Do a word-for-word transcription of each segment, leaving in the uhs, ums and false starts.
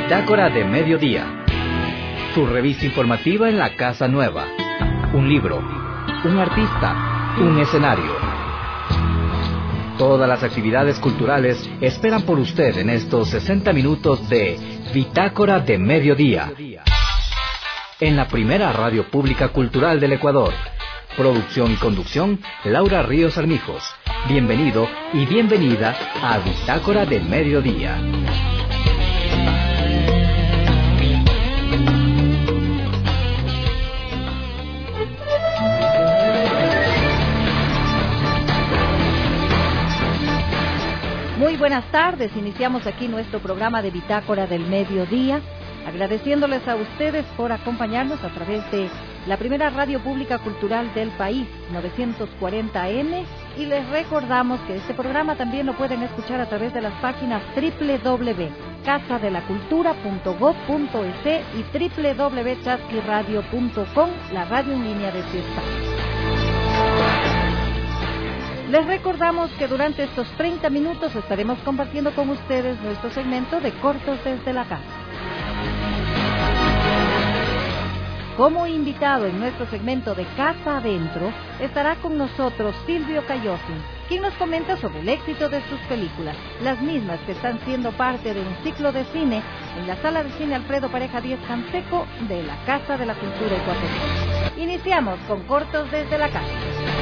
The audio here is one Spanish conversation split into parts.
Bitácora de Mediodía, su revista informativa en la Casa Nueva. Un libro, un artista, un escenario. Todas las actividades culturales esperan por usted en estos sesenta minutos de Bitácora de Mediodía, en la primera radio pública cultural del Ecuador. Producción y conducción, Laura Ríos Armijos. Bienvenido y bienvenida a Bitácora de Mediodía. Muy buenas tardes, iniciamos aquí nuestro programa de Bitácora del Mediodía, agradeciéndoles a ustedes por acompañarnos a través de la primera radio pública cultural del país, novecientos cuarenta A M, y les recordamos que este programa también lo pueden escuchar a través de las páginas doble u doble u doble u punto casa de la cultura punto gob punto es y doble u doble u doble u punto chasqui radio punto com, la radio en línea de Fiesta. Les recordamos que durante estos treinta minutos estaremos compartiendo con ustedes nuestro segmento de Cortos desde la Casa. Como invitado en nuestro segmento de Casa Adentro, estará con nosotros Silvio Cayosi, quien nos comenta sobre el éxito de sus películas, las mismas que están siendo parte de un ciclo de cine en la Sala de Cine Alfredo Pareja Díez Canseco de la Casa de la Cultura Ecuatoriana. Iniciamos con Cortos desde la Casa.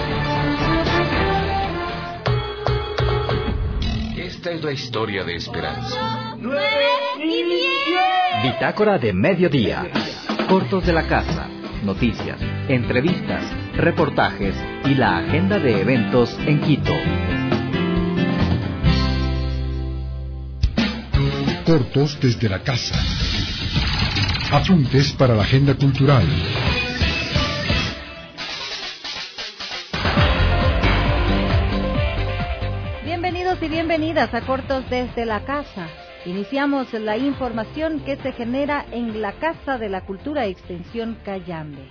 Esta es la historia de esperanza. ¡Nueve y diez! Bitácora de Mediodía. Cortos de la Casa, noticias, entrevistas, reportajes y la agenda de eventos en Quito. Cortos desde la Casa. Apuntes para la agenda cultural. Bienvenidos y bienvenidas a Cortos desde la Casa. Iniciamos la información que se genera en la Casa de la Cultura Extensión Cayambe.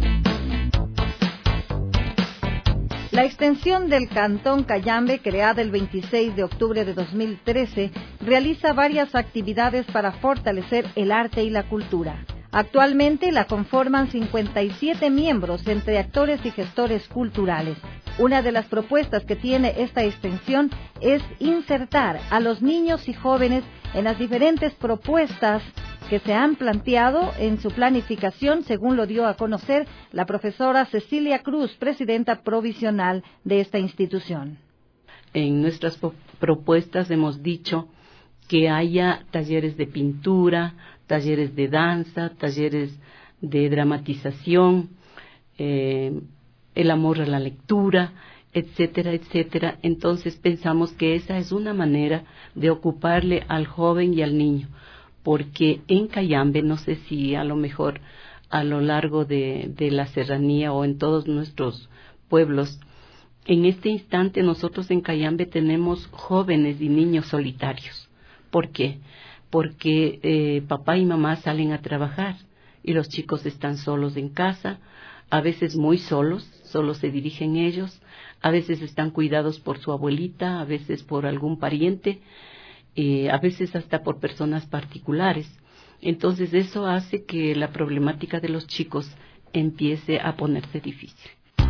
La extensión del Cantón Cayambe, creada el veintiséis de octubre de dos mil trece, realiza varias actividades para fortalecer el arte y la cultura. Actualmente la conforman cincuenta y siete miembros entre actores y gestores culturales. Una de las propuestas que tiene esta extensión es insertar a los niños y jóvenes en las diferentes propuestas que se han planteado en su planificación, según lo dio a conocer la profesora Cecilia Cruz, presidenta provisional de esta institución. En nuestras propuestas hemos dicho que haya talleres de pintura, talleres de danza, talleres de dramatización, eh, el amor a la lectura, etcétera, etcétera. Entonces pensamos que esa es una manera de ocuparle al joven y al niño, porque en Cayambe, no sé si a lo mejor a lo largo de, de la serranía o en todos nuestros pueblos, en este instante nosotros en Cayambe tenemos jóvenes y niños solitarios. ¿Por qué? Porque eh, papá y mamá salen a trabajar y los chicos están solos en casa, a veces muy solos, solo se dirigen ellos, a veces están cuidados por su abuelita, a veces por algún pariente, eh, a veces hasta por personas particulares. Entonces eso hace que la problemática de los chicos empiece a ponerse difícil.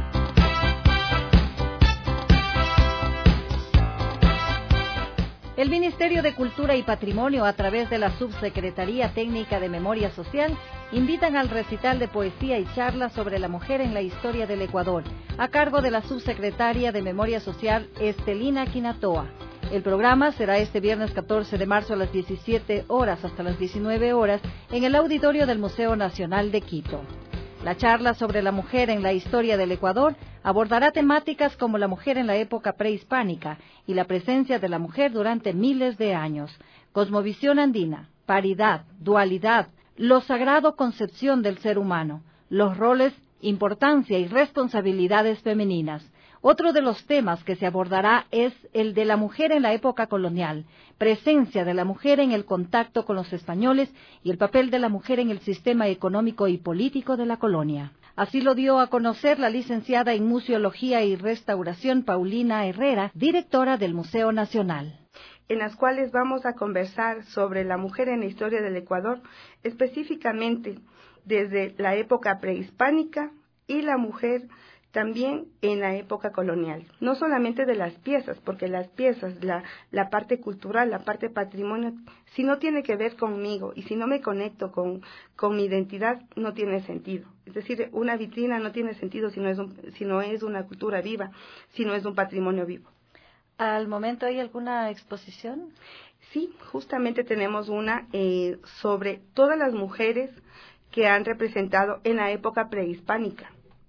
El Ministerio de Cultura y Patrimonio, a través de la Subsecretaría Técnica de Memoria Social, invitan al recital de poesía y charlas sobre la mujer en la historia del Ecuador, a cargo de la Subsecretaria de Memoria Social, Estelina Quinatoa. El programa será este viernes catorce de marzo a las diecisiete horas hasta las diecinueve horas en el auditorio del Museo Nacional de Quito. La charla sobre la mujer en la historia del Ecuador abordará temáticas como la mujer en la época prehispánica y la presencia de la mujer durante miles de años, cosmovisión andina, paridad, dualidad, lo sagrado concepción del ser humano, los roles, importancia y responsabilidades femeninas. Otro de los temas que se abordará es el de la mujer en la época colonial, presencia de la mujer en el contacto con los españoles y el papel de la mujer en el sistema económico y político de la colonia. Así lo dio a conocer la licenciada en Museología y Restauración Paulina Herrera, directora del Museo Nacional. en las cuales vamos a conversar sobre la mujer en la historia del Ecuador, específicamente desde la época prehispánica y la mujer también en la época colonial. No solamente de las piezas, porque las piezas, la, la parte cultural, la parte patrimonio, si no tiene que ver conmigo y si no me conecto con, con mi identidad, no tiene sentido. Es decir, una vitrina no tiene sentido si no es, un, si no es una cultura viva, si no es un patrimonio vivo. ¿Al momento hay alguna exposición? Sí, justamente tenemos una eh, sobre todas las mujeres que han representado en la época prehispánica.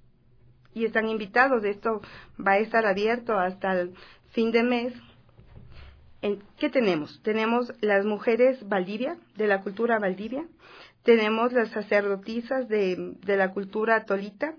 Y están invitados, esto va a estar abierto hasta el fin de mes. ¿En qué tenemos? Tenemos las mujeres Valdivia, de la cultura Valdivia, tenemos las sacerdotisas de, de la cultura Tolita,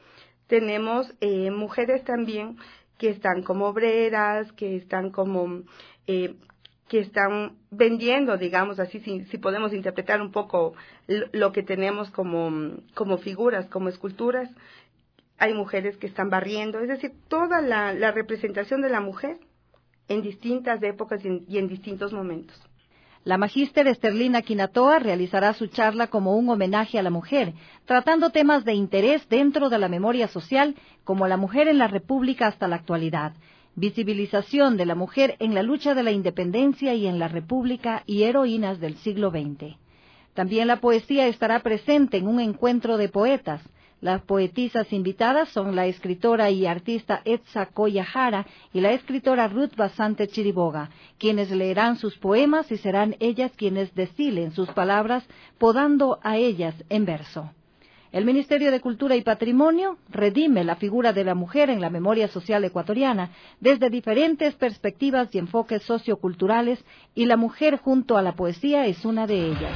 tenemos eh, mujeres también que están como obreras, que están como, eh, que están vendiendo, digamos así, si, si podemos interpretar un poco lo, lo que tenemos como, como figuras, como esculturas. Hay mujeres que están barriendo, es decir, toda la, la representación de la mujer en distintas épocas y en, y en distintos momentos. La magíster Esterlina Quinatoa realizará su charla como un homenaje a la mujer, tratando temas de interés dentro de la memoria social, como la mujer en la República hasta la actualidad, visibilización de la mujer en la lucha de la independencia y en la República y heroínas del siglo veinte. También la poesía estará presente en un encuentro de poetas. Las poetisas invitadas son la escritora y artista Etza Coya Jara y la escritora Ruth Basante Chiriboga, quienes leerán sus poemas y serán ellas quienes destilen sus palabras, podando a ellas en verso. El Ministerio de Cultura y Patrimonio redime la figura de la mujer en la memoria social ecuatoriana desde diferentes perspectivas y enfoques socioculturales, y la mujer junto a la poesía es una de ellas.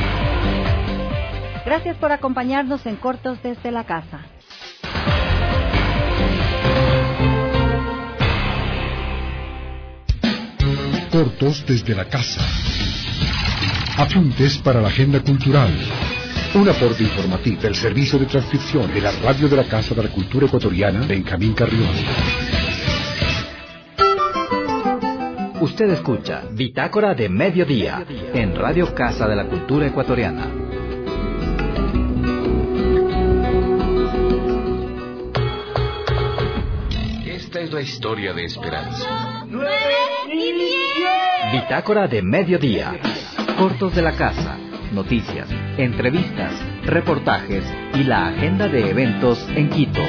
Gracias por acompañarnos en Cortos desde la Casa. Cortos desde la Casa. Apuntes para la agenda cultural. Un aporte informativo del servicio de transcripción de la radio de la Casa de la Cultura Ecuatoriana, Benjamín Carrión. Usted escucha Bitácora de Mediodía en Radio Casa de la Cultura Ecuatoriana. Esta es la historia de Esperanza. ¡Nueve y diez! Bitácora de Mediodía. Cortos de la Casa, noticias, entrevistas, reportajes y la agenda de eventos en Quito.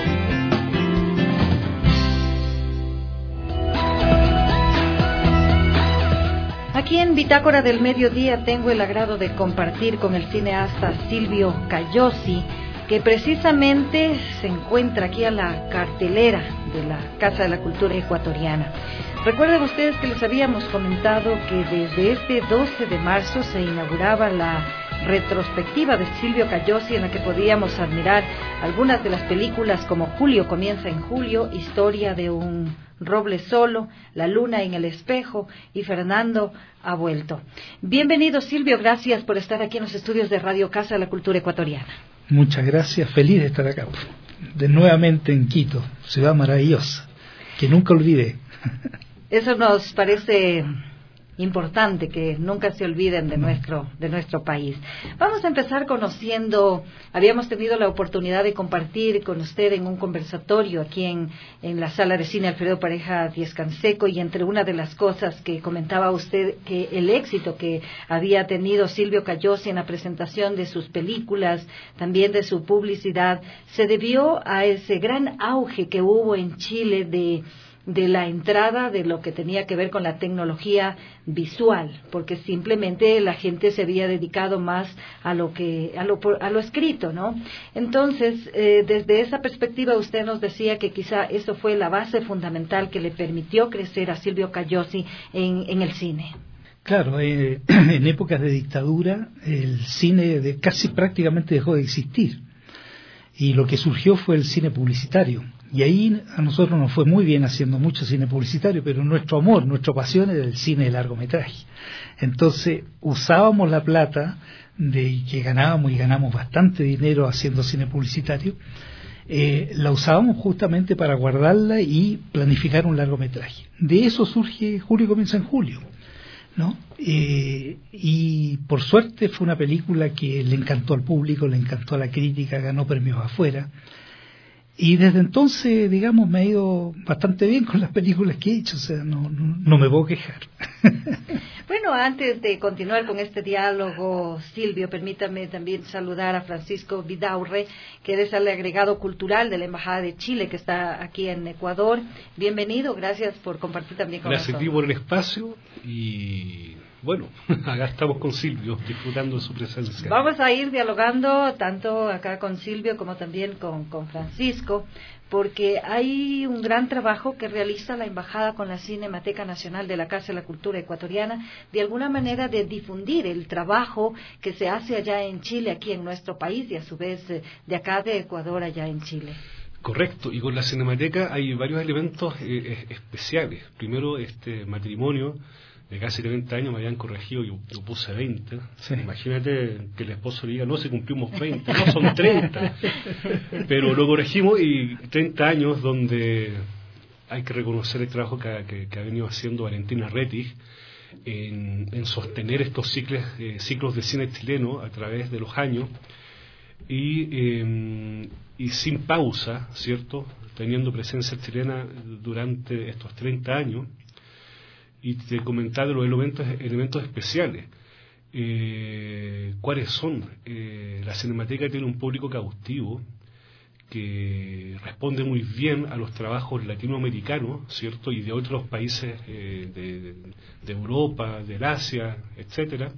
Aquí en Bitácora del Mediodía tengo el agrado de compartir con el cineasta Silvio Cayosi, que precisamente se encuentra aquí a la cartelera de la Casa de la Cultura Ecuatoriana. Recuerden ustedes que les habíamos comentado que desde este doce de marzo se inauguraba la retrospectiva de Silvio Cayosi, en la que podíamos admirar algunas de las películas como Julio comienza en julio, Historia de un roble solo, La luna en el espejo y Fernando ha vuelto. Bienvenido, Silvio, gracias por estar aquí en los estudios de Radio Casa de la Cultura Ecuatoriana. Muchas gracias, feliz de estar acá, de nuevamente en Quito, ciudad maravillosa, que nunca olvidé. Eso nos parece importante, que nunca se olviden de nuestro de nuestro país. Vamos a empezar conociendo, habíamos tenido la oportunidad de compartir con usted en un conversatorio aquí en, en la sala de cine Alfredo Pareja Díez Canseco, y entre una de las cosas que comentaba usted, que el éxito que había tenido Silvio Cayosi en la presentación de sus películas, también de su publicidad, se debió a ese gran auge que hubo en Chile de de la entrada de lo que tenía que ver con la tecnología visual, porque simplemente la gente se había dedicado más a lo que a lo a lo escrito, ¿no? Entonces, eh, desde esa perspectiva usted nos decía que quizá eso fue la base fundamental que le permitió crecer a Silvio Cayosi en, en el cine. Claro, eh, en épocas de dictadura el cine de, casi prácticamente dejó de existir, y lo que surgió fue el cine publicitario. Y ahí a nosotros nos fue muy bien haciendo mucho cine publicitario, pero nuestro amor, nuestra pasión era el cine de largometraje. Entonces usábamos la plata de que ganábamos, y ganamos bastante dinero haciendo cine publicitario, eh, la usábamos justamente para guardarla y planificar un largometraje. De eso surge Julio comienza en julio. ¿no? Eh, y por suerte fue una película que le encantó al público, le encantó a la crítica, ganó premios afuera. Y desde entonces, digamos, me ha ido bastante bien con las películas que he hecho, o sea, no, no, no me puedo quejar. Bueno, antes de continuar con este diálogo, Silvio, permítame también saludar a Francisco Vidaurre, que es el agregado cultural de la Embajada de Chile, que está aquí en Ecuador. Bienvenido, gracias por compartir también con gracias nosotros. Gracias por el espacio y... Bueno, acá estamos con Silvio, disfrutando de su presencia. Vamos a ir dialogando tanto acá con Silvio como también con, con Francisco, porque hay un gran trabajo que realiza la Embajada con la Cinemateca Nacional de la Casa de la Cultura Ecuatoriana, de alguna manera de difundir el trabajo que se hace allá en Chile, aquí en nuestro país, y a su vez de acá de Ecuador, allá en Chile. Correcto, y con la Cinemateca hay varios elementos eh, especiales. Primero, este matrimonio de casi treinta años, me habían corregido, yo, yo puse veinte. Sí. Imagínate que el esposo le diga, no, si cumplimos veinte, no, son treinta. Pero lo corregimos y treinta años donde hay que reconocer el trabajo que, que, que ha venido haciendo Valentina Rettig en, en sostener estos ciclos, eh, ciclos de cine chileno a través de los años y, eh, y sin pausa, ¿cierto? Teniendo presencia chilena durante estos treinta años. Y te comentaba de los elementos, elementos especiales. Eh, ¿Cuáles son? Eh, la Cinemateca tiene un público cautivo que responde muy bien a los trabajos latinoamericanos, ¿cierto? Y de otros países eh, de, de Europa, del Asia, etcétera.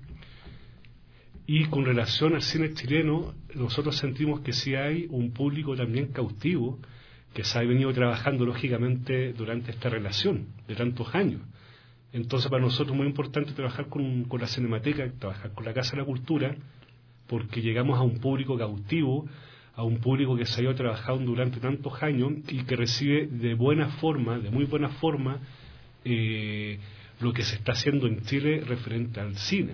Y con relación al cine chileno, nosotros sentimos que sí hay un público también cautivo que se ha venido trabajando lógicamente durante esta relación de tantos años. Entonces, para nosotros es muy importante trabajar con, con la Cinemateca, trabajar con la Casa de la Cultura, porque llegamos a un público cautivo, a un público que se ha ido trabajando durante tantos años y que recibe de buena forma, de muy buena forma, eh, lo que se está haciendo en Chile referente al cine.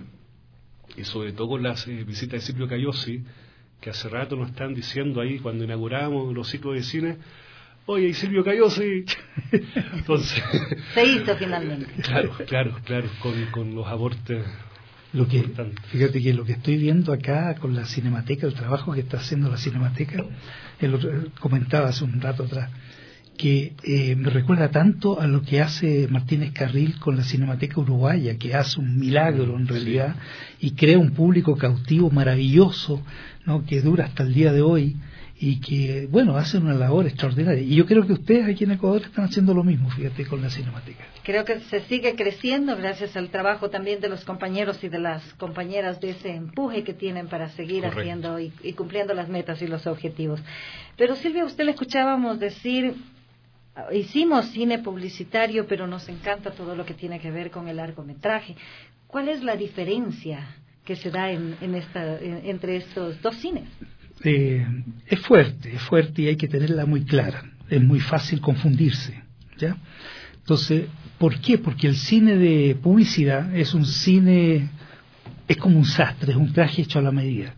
Y sobre todo con las eh, visitas de Silvio Cayosi, que hace rato nos están diciendo ahí, cuando inauguramos los ciclos de cine, oye, y Silvio Cayosi. Entonces, se hizo finalmente. Claro, claro, claro, con, con los aportes. Lo que, fíjate que lo que estoy viendo acá con la Cinemateca, el trabajo que está haciendo la Cinemateca, él lo comentaba hace un rato atrás, que eh, me recuerda tanto a lo que hace Martínez Carril con la Cinemateca Uruguaya, que hace un milagro en realidad, sí. Y crea un público cautivo maravilloso, ¿no? Que dura hasta el día de hoy. Y que, bueno, hacen una labor extraordinaria. Y yo creo que ustedes aquí en Ecuador están haciendo lo mismo, fíjate, con la Cinemateca. Creo que se sigue creciendo gracias al trabajo también de los compañeros y de las compañeras, de ese empuje que tienen para seguir Correcto. haciendo y, y cumpliendo las metas y los objetivos. Pero Silvia, usted le escuchábamos decir, hicimos cine publicitario, pero nos encanta todo lo que tiene que ver con el largometraje. ¿Cuál es la diferencia que se da en, en esta, en, entre estos dos cines? Eh, es fuerte, es fuerte y hay que tenerla muy clara. Es muy fácil confundirse, ¿ya? Entonces, ¿por qué? Porque el cine de publicidad es un cine, es como un sastre, es un traje hecho a la medida.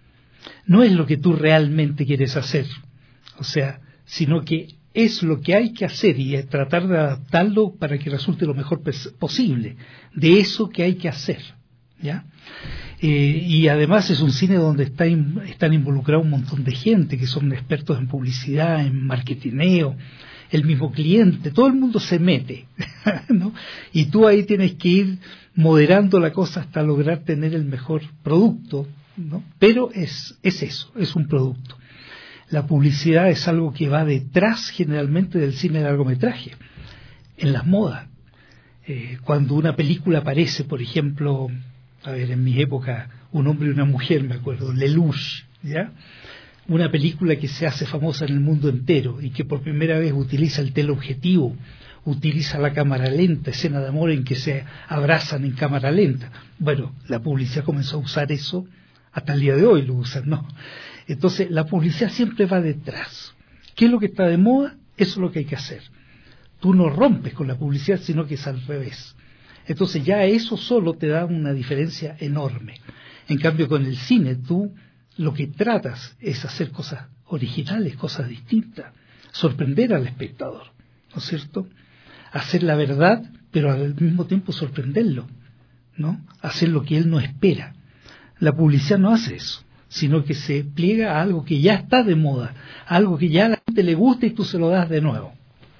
No es lo que tú realmente quieres hacer, o sea, sino que es lo que hay que hacer y es tratar de adaptarlo para que resulte lo mejor posible de eso que hay que hacer, ¿ya? Eh, y además es un cine donde está in, están involucrados un montón de gente que son expertos en publicidad, en marketineo, el mismo cliente, todo el mundo se mete, ¿no? Y tú ahí tienes que ir moderando la cosa hasta lograr tener el mejor producto, ¿no? Pero es, es eso, es un producto. La publicidad es algo que va detrás generalmente del cine de largometraje, en las modas. Eh, cuando una película aparece, por ejemplo, a ver, en mi época, Un hombre y una mujer, me acuerdo, Lelouch, ¿ya? Una película que se hace famosa en el mundo entero y que por primera vez utiliza el teleobjetivo, utiliza la cámara lenta, escena de amor en que se abrazan en cámara lenta. Bueno, la publicidad comenzó a usar eso, hasta el día de hoy lo usan, ¿no? Entonces, la publicidad siempre va detrás. ¿Qué es lo que está de moda? Eso es lo que hay que hacer. Tú no rompes con la publicidad, sino que es al revés. Entonces ya eso solo te da una diferencia enorme. En cambio, con el cine, tú lo que tratas es hacer cosas originales, cosas distintas, sorprender al espectador, ¿no es cierto? Hacer la verdad, pero al mismo tiempo sorprenderlo, ¿no? Hacer lo que él no espera. La publicidad no hace eso, sino que se pliega a algo que ya está de moda, algo que ya a la gente le gusta y tú se lo das de nuevo.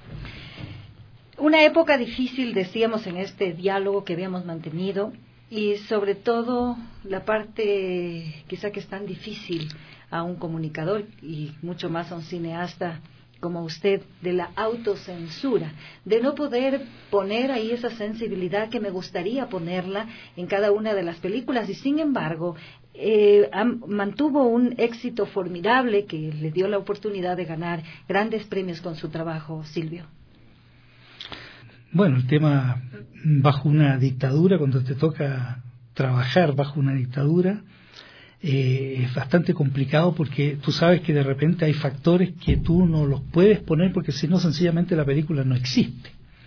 Una época difícil, decíamos, en este diálogo que habíamos mantenido, y sobre todo la parte quizá que es tan difícil a un comunicador y mucho más a un cineasta como usted, de la autocensura, de no poder poner ahí esa sensibilidad que me gustaría ponerla en cada una de las películas, y sin embargo eh, mantuvo un éxito formidable que le dio la oportunidad de ganar grandes premios con su trabajo, Silvio. Bueno, el tema bajo una dictadura, cuando te toca trabajar bajo una dictadura, eh, es bastante complicado, porque tú sabes que de repente hay factores que tú no los puedes poner, porque si no, sencillamente la película no existe.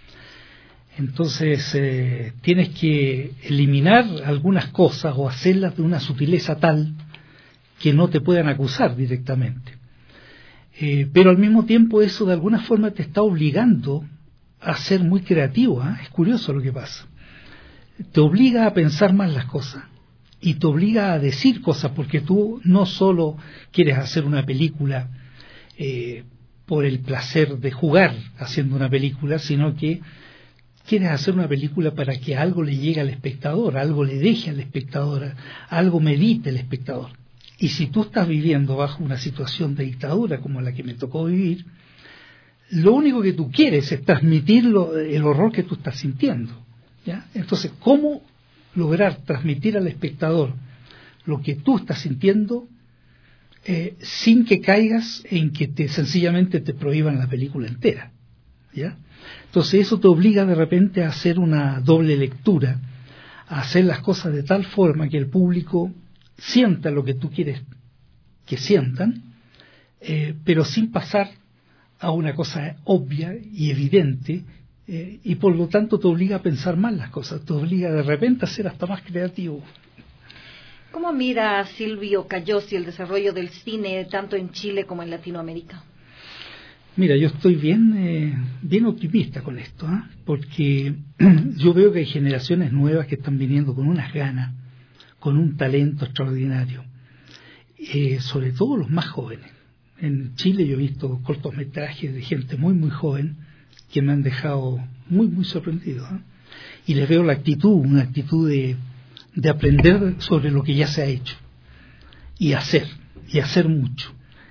Entonces eh, tienes que eliminar algunas cosas o hacerlas de una sutileza tal que no te puedan acusar directamente. Eh, pero al mismo tiempo eso de alguna forma te está obligando a ser muy creativo, ¿eh? Es curioso lo que pasa. Te obliga a pensar más las cosas y te obliga a decir cosas, porque tú no solo quieres hacer una película eh, por el placer de jugar haciendo una película, sino que quieres hacer una película para que algo le llegue al espectador, algo le deje al espectador, algo medite el espectador. Y si tú estás viviendo bajo una situación de dictadura como la que me tocó vivir, lo único que tú quieres es transmitir lo, el horror que tú estás sintiendo, ¿ya? Entonces, ¿cómo lograr transmitir al espectador lo que tú estás sintiendo eh, sin que caigas en que te sencillamente te prohíban la película entera, ¿ya? Entonces eso te obliga de repente a hacer una doble lectura, a hacer las cosas de tal forma que el público sienta lo que tú quieres que sientan, eh, pero sin pasar a una cosa obvia y evidente, eh, y por lo tanto te obliga a pensar más las cosas, te obliga de repente a ser hasta más creativo. ¿Cómo mira Silvio Cayosi el desarrollo del cine tanto en Chile como en Latinoamérica? Mira, yo estoy bien eh, bien optimista con esto, ¿eh? Porque yo veo que hay generaciones nuevas que están viniendo con unas ganas, con un talento extraordinario, eh, sobre todo los más jóvenes. En Chile yo he visto cortometrajes de gente muy muy joven que me han dejado muy muy sorprendido, ¿eh? Y les veo la actitud, una actitud de, de aprender sobre lo que ya se ha hecho y hacer, y hacer mucho.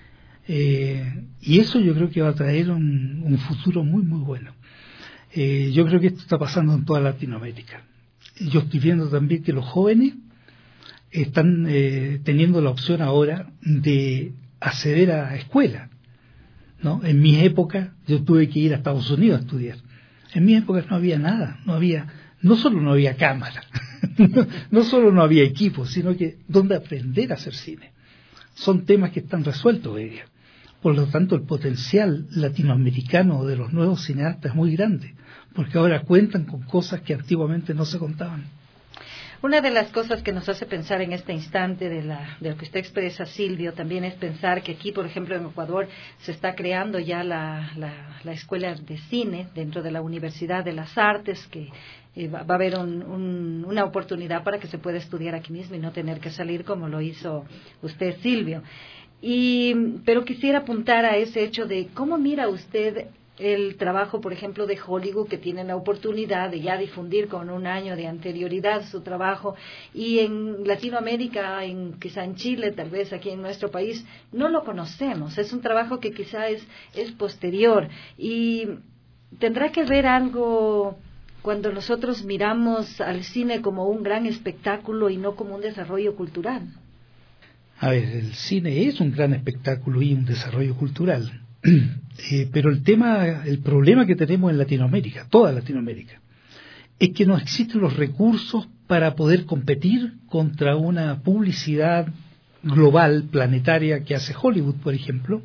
Eh, y eso yo creo que va a traer un, un futuro muy muy bueno. Eh, yo creo que esto está pasando en toda Latinoamérica. Yo estoy viendo también que los jóvenes están eh, teniendo la opción ahora de acceder a escuela, ¿no? En mi época yo tuve que ir a Estados Unidos a estudiar. En mi época no había nada, no había, no solo no había cámara, no, no solo no había equipo, sino que dónde aprender a hacer cine. Son temas que están resueltos hoy día. Por lo tanto, el potencial latinoamericano de los nuevos cineastas es muy grande, porque ahora cuentan con cosas que antiguamente no se contaban. Una de las cosas que nos hace pensar en este instante de, la, de lo que usted expresa, Silvio, también es pensar que aquí, por ejemplo, en Ecuador se está creando ya la, la, la escuela de cine dentro de la Universidad de las Artes, que eh, va, va a haber un, un, una oportunidad para que se pueda estudiar aquí mismo y no tener que salir como lo hizo usted, Silvio. Y, pero quisiera apuntar a ese hecho de cómo mira usted el trabajo, por ejemplo, de Hollywood, que tiene la oportunidad de ya difundir con un año de anterioridad su trabajo, y en Latinoamérica, en, quizá en Chile, tal vez aquí en nuestro país, no lo conocemos. Es un trabajo que quizá es, es posterior, y tendrá que ver algo cuando nosotros miramos al cine como un gran espectáculo y no como un desarrollo cultural. A ver, el cine es un gran espectáculo y un desarrollo cultural. Eh, pero el tema, el problema que tenemos en Latinoamérica, toda Latinoamérica, es que no existen los recursos para poder competir contra una publicidad global, planetaria, que hace Hollywood, por ejemplo.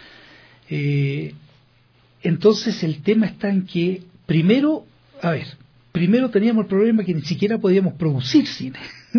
Eh, entonces el tema está en que primero, a ver, primero teníamos el problema que ni siquiera podíamos producir cine.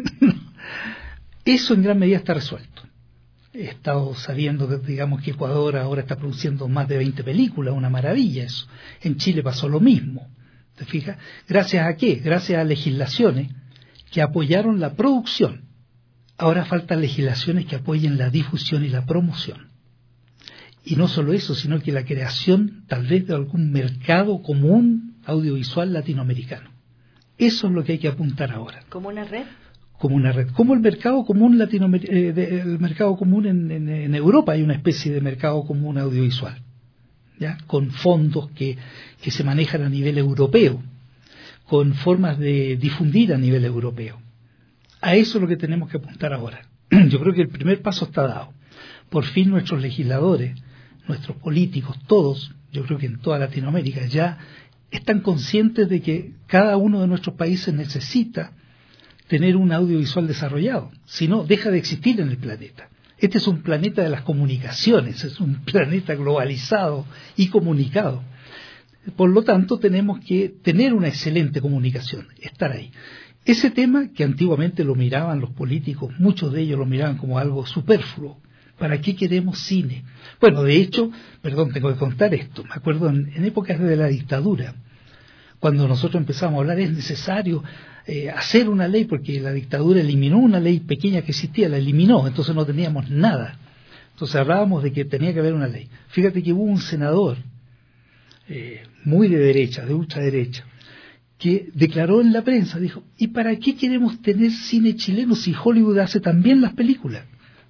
Eso en gran medida está resuelto. He estado sabiendo, digamos, que Ecuador ahora está produciendo más de veinte películas, una maravilla eso. En Chile pasó lo mismo, ¿te fijas? ¿Gracias a qué? Gracias a legislaciones que apoyaron la producción. Ahora faltan legislaciones que apoyen la difusión y la promoción. Y no solo eso, sino que la creación tal vez de algún mercado común audiovisual latinoamericano. Eso es lo que hay que apuntar ahora. ¿Como una red? Como una red. Como el mercado común latinoamer- eh, de, el mercado común en, en, en Europa hay una especie de mercado común audiovisual, ¿ya? Con fondos que, que se manejan a nivel europeo, con formas de difundir a nivel europeo. A eso es lo que tenemos que apuntar ahora. Yo creo que el primer paso está dado. Por fin nuestros legisladores, nuestros políticos, todos, yo creo que en toda Latinoamérica, ya están conscientes de que cada uno de nuestros países necesita tener un audiovisual desarrollado. Si no, deja de existir en el planeta. Este es un planeta de las comunicaciones, es un planeta globalizado y comunicado. Por lo tanto, tenemos que tener una excelente comunicación, estar ahí. Ese tema que antiguamente lo miraban los políticos, muchos de ellos lo miraban como algo superfluo. ¿Para qué queremos cine? Bueno, de hecho, perdón, tengo que contar esto. Me acuerdo en, en épocas de la dictadura, cuando nosotros empezamos a hablar, es necesario eh, hacer una ley, porque la dictadura eliminó una ley pequeña que existía, la eliminó, entonces no teníamos nada. Entonces hablábamos de que tenía que haber una ley. Fíjate que hubo un senador eh, muy de derecha, de ultraderecha, que declaró en la prensa, dijo, ¿y para qué queremos tener cine chileno si Hollywood hace también las películas?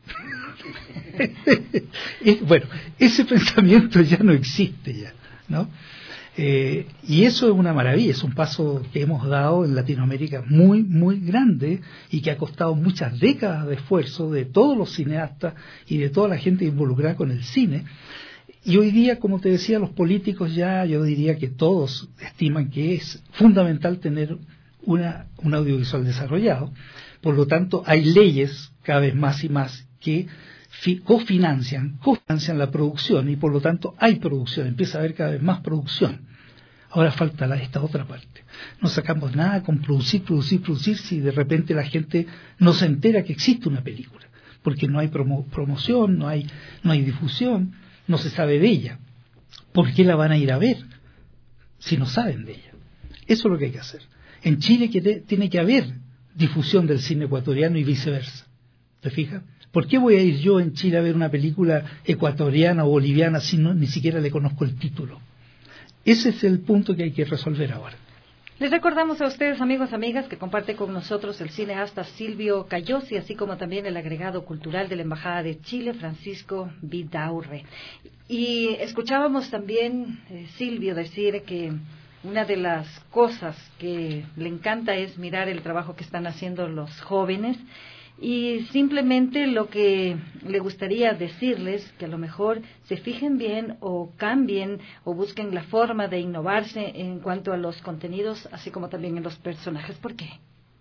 Bueno, ese pensamiento ya no existe ya, ¿no? Eh, y eso es una maravilla, es un paso que hemos dado en Latinoamérica muy, muy grande y que ha costado muchas décadas de esfuerzo de todos los cineastas y de toda la gente involucrada con el cine. Y hoy día, como te decía, los políticos ya, yo diría que todos estiman que es fundamental tener una, un audiovisual desarrollado. Por lo tanto, hay leyes cada vez más y más que fi, cofinancian, cofinancian la producción y por lo tanto hay producción, empieza a haber cada vez más producción. Ahora falta la, esta otra parte. No sacamos nada con producir, producir, producir si de repente la gente no se entera que existe una película, porque no hay promo, promoción, no hay, no hay difusión, no se sabe de ella. ¿Por qué la van a ir a ver si no saben de ella? Eso es lo que hay que hacer. En Chile que te, tiene que haber difusión del cine ecuatoriano y viceversa. ¿Te fijas? ¿Por qué voy a ir yo en Chile a ver una película ecuatoriana o boliviana si no, ni siquiera le conozco el título? Ese es el punto que hay que resolver ahora. Les recordamos a ustedes, amigos, amigas, que comparte con nosotros el cineasta Silvio Cayosi, así como también el agregado cultural de la Embajada de Chile, Francisco Vidaurre. Y escuchábamos también, eh, Silvio, decir que una de las cosas que le encanta es mirar el trabajo que están haciendo los jóvenes. Y simplemente lo que le gustaría decirles, que a lo mejor se fijen bien o cambien o busquen la forma de innovarse en cuanto a los contenidos, así como también en los personajes. ¿Por qué?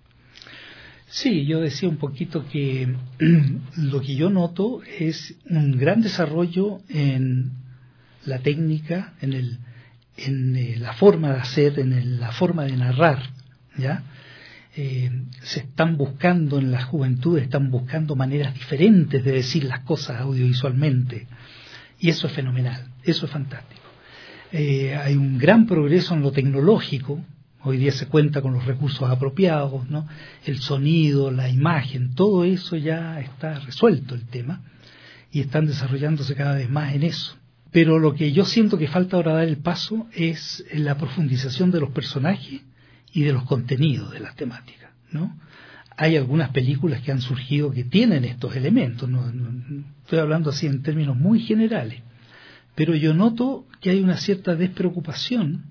Sí, yo decía un poquito que lo que yo noto es un gran desarrollo en la técnica, en, el, en la forma de hacer, en el, la forma de narrar, ¿ya? Eh, se están buscando en la juventud, están buscando maneras diferentes de decir las cosas audiovisualmente, y eso es fenomenal, eso es fantástico. Eh, hay un gran progreso en lo tecnológico, hoy día se cuenta con los recursos apropiados, ¿no? El sonido, la imagen, todo eso ya está resuelto el tema, y están desarrollándose cada vez más en eso. Pero lo que yo siento que falta ahora dar el paso es la profundización de los personajes y de los contenidos de las temáticas, ¿no? Hay algunas películas que han surgido que tienen estos elementos, no, no, estoy hablando así en términos muy generales, pero yo noto que hay una cierta despreocupación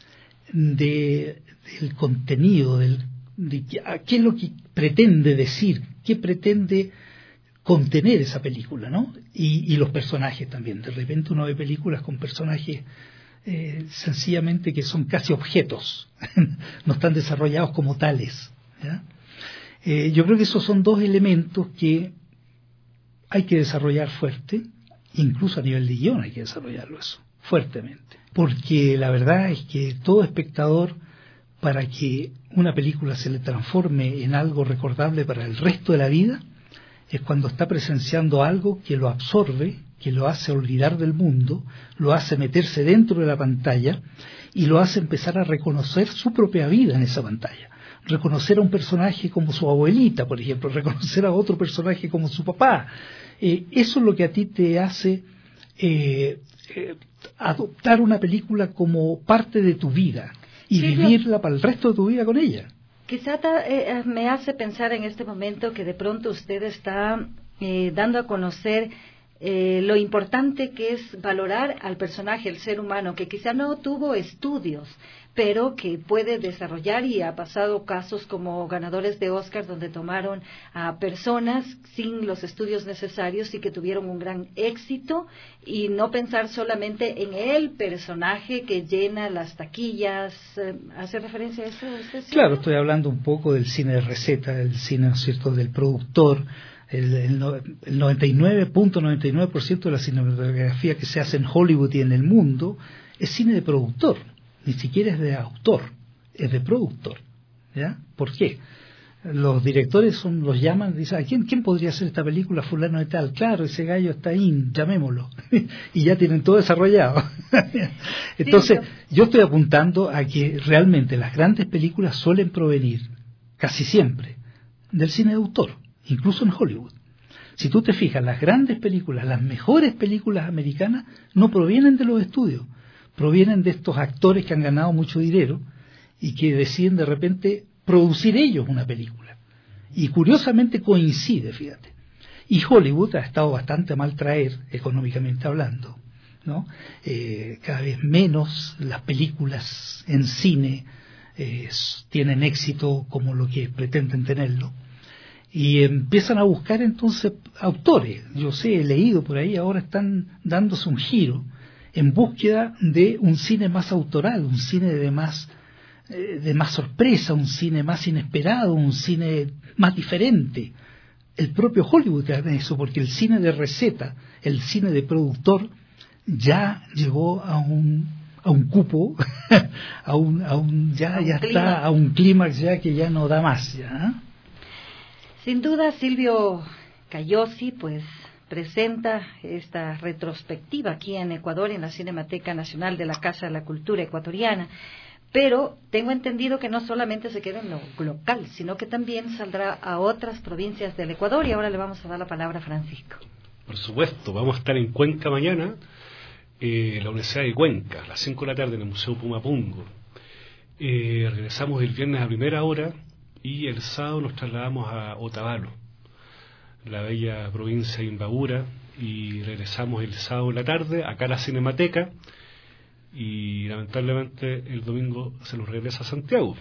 de, del contenido, del, de qué es lo que pretende decir, qué pretende contener esa película, ¿no? Y, y los personajes también. De repente uno ve películas con personajes Eh, sencillamente que son casi objetos, no están desarrollados como tales, ¿ya? Eh, yo creo que esos son dos elementos que hay que desarrollar fuerte, incluso a nivel de guión hay que desarrollarlo eso, fuertemente, porque la verdad es que todo espectador, para que una película se le transforme en algo recordable para el resto de la vida, es cuando está presenciando algo que lo absorbe, que lo hace olvidar del mundo, lo hace meterse dentro de la pantalla y lo hace empezar a reconocer su propia vida en esa pantalla. reconocer a un personaje como su abuelita, por ejemplo, reconocer a otro personaje como su papá. Eh, eso es lo que a ti te hace eh, eh, adoptar una película como parte de tu vida y sí, vivirla para el resto de tu vida con ella. Quizá ta, eh, me hace pensar en este momento que de pronto usted está eh, dando a conocer eh, lo importante que es valorar al personaje, el ser humano, que quizá no tuvo estudios, pero que puede desarrollar, y ha pasado casos como ganadores de Oscar donde tomaron a personas sin los estudios necesarios y que tuvieron un gran éxito, y no pensar solamente en el personaje que llena las taquillas. ¿Hace referencia a eso usted? ¿Sí? Claro, estoy hablando un poco del cine de receta, del cine, ¿no es cierto?, del productor. El, el, el noventa y nueve punto noventa y nueve por ciento de la cinematografía que se hace en Hollywood y en el mundo es cine de productor. Ni siquiera es de autor, es de productor, ¿ya? ¿Por qué? Los directores son, los llaman, dicen, ¿a quién, quién podría hacer esta película? Fulano de tal. Claro, ese gallo está ahí, llamémoslo. Y ya tienen todo desarrollado. Entonces, yo estoy apuntando a que realmente las grandes películas suelen provenir, casi siempre, del cine de autor, incluso en Hollywood. Si tú te fijas, las grandes películas, las mejores películas americanas, no provienen de los estudios. Provienen de estos actores que han ganado mucho dinero y que deciden de repente producir ellos una película. Y curiosamente coincide, fíjate. Y Hollywood ha estado bastante a mal traer, económicamente hablando, ¿no? Eh, cada vez menos las películas en cine eh, tienen éxito como lo que pretenden tenerlo. Y empiezan a buscar entonces autores. Yo sé, he leído por ahí, ahora están dándose un giro en búsqueda de un cine más autoral, un cine de más eh, de más sorpresa, un cine más inesperado, un cine más diferente. El propio Hollywood hace eso, porque el cine de receta, el cine de productor, ya llegó a un a un cupo, a un a un ya ya está a un clímax ya que ya no da más, ya. Sin duda, Silvio Cayosi, pues presenta esta retrospectiva aquí en Ecuador, en la Cinemateca Nacional de la Casa de la Cultura Ecuatoriana, pero tengo entendido que no solamente se queda en lo local, sino que también saldrá a otras provincias del Ecuador, y ahora le vamos a dar la palabra a Francisco. Por supuesto, vamos a estar en Cuenca mañana, eh, la Universidad de Cuenca, a las cinco de la tarde en el Museo Pumapungo. Eh, regresamos el viernes a primera hora y el sábado nos trasladamos a Otavalo, la bella provincia de Imbabura, y regresamos el sábado en la tarde acá a la Cinemateca, y lamentablemente el domingo se nos regresa a Santiago.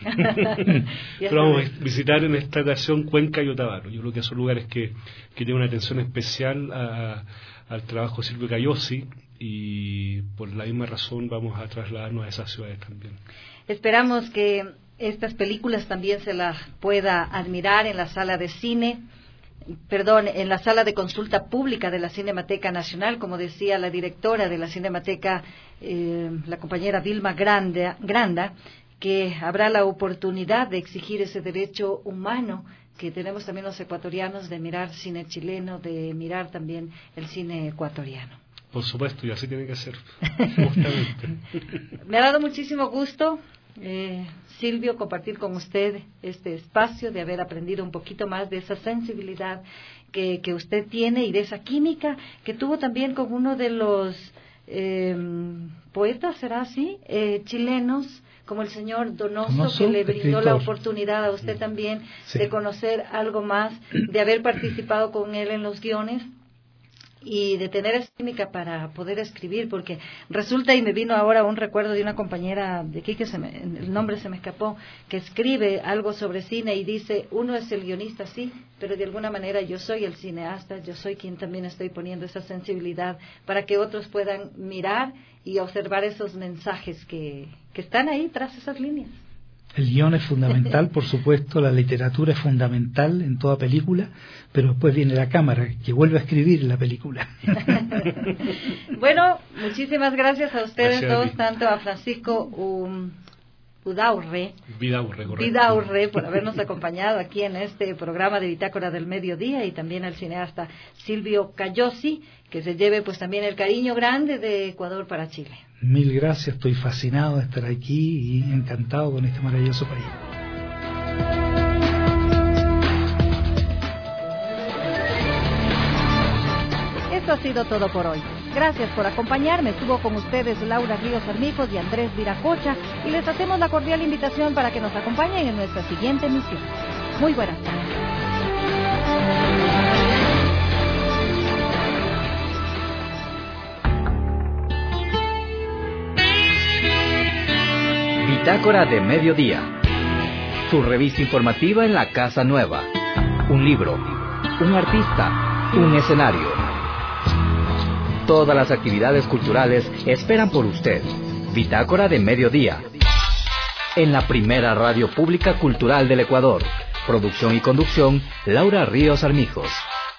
Pero vamos a visitar en esta ocasión Cuenca y Otavalo. Yo creo que son lugares que, que tienen una atención especial a, al trabajo de Silvio Cayosi, y por la misma razón vamos a trasladarnos a esas ciudades también. Esperamos que estas películas también se las pueda admirar en la sala de cine, perdón, en la sala de consulta pública de la Cinemateca Nacional, como decía la directora de la Cinemateca, eh, la compañera Vilma Granda, Granda, que habrá la oportunidad de exigir ese derecho humano que tenemos también los ecuatorianos de mirar cine chileno, de mirar también el cine ecuatoriano. Por supuesto, y así tiene que ser, justamente. Me ha dado muchísimo gusto, eh, Silvio, compartir con usted este espacio, de haber aprendido un poquito más de esa sensibilidad que, que usted tiene, y de esa química que tuvo también con uno de los eh, poetas, ¿será así?, eh, chilenos, como el señor Donoso, Donoso, que le brindó escritor. La oportunidad a usted también sí. de conocer algo más, de haber participado con él en los guiones, y de tener esa química para poder escribir, porque resulta, y me vino ahora un recuerdo de una compañera de aquí, que se me, el nombre se me escapó, que escribe algo sobre cine y dice, uno es el guionista, sí, pero de alguna manera yo soy el cineasta, yo soy quien también estoy poniendo esa sensibilidad para que otros puedan mirar y observar esos mensajes que, que están ahí tras esas líneas. El guión es fundamental, por supuesto, la literatura es fundamental en toda película, pero después viene la cámara, que vuelve a escribir la película. Bueno, muchísimas gracias a ustedes gracias todos, a tanto a Francisco um, Udaurre, Vidaurre, Vidaurre, por habernos acompañado aquí en este programa de Bitácora del Mediodía, y también al cineasta Silvio Cayosi, que se lleve pues también el cariño grande de Ecuador para Chile. Mil gracias, estoy fascinado de estar aquí y encantado con este maravilloso país. Esto ha sido todo por hoy. Gracias por acompañarme. Estuvo con ustedes Laura Ríos Armijos y Andrés Viracocha y les hacemos la cordial invitación para que nos acompañen en nuestra siguiente emisión. Muy buenas tardes. Bitácora de Mediodía. Su revista informativa en la Casa Nueva. Un libro, un artista, un escenario. Todas las actividades culturales esperan por usted. Bitácora de Mediodía. En la primera radio pública cultural del Ecuador. Producción y conducción, Laura Ríos Armijos.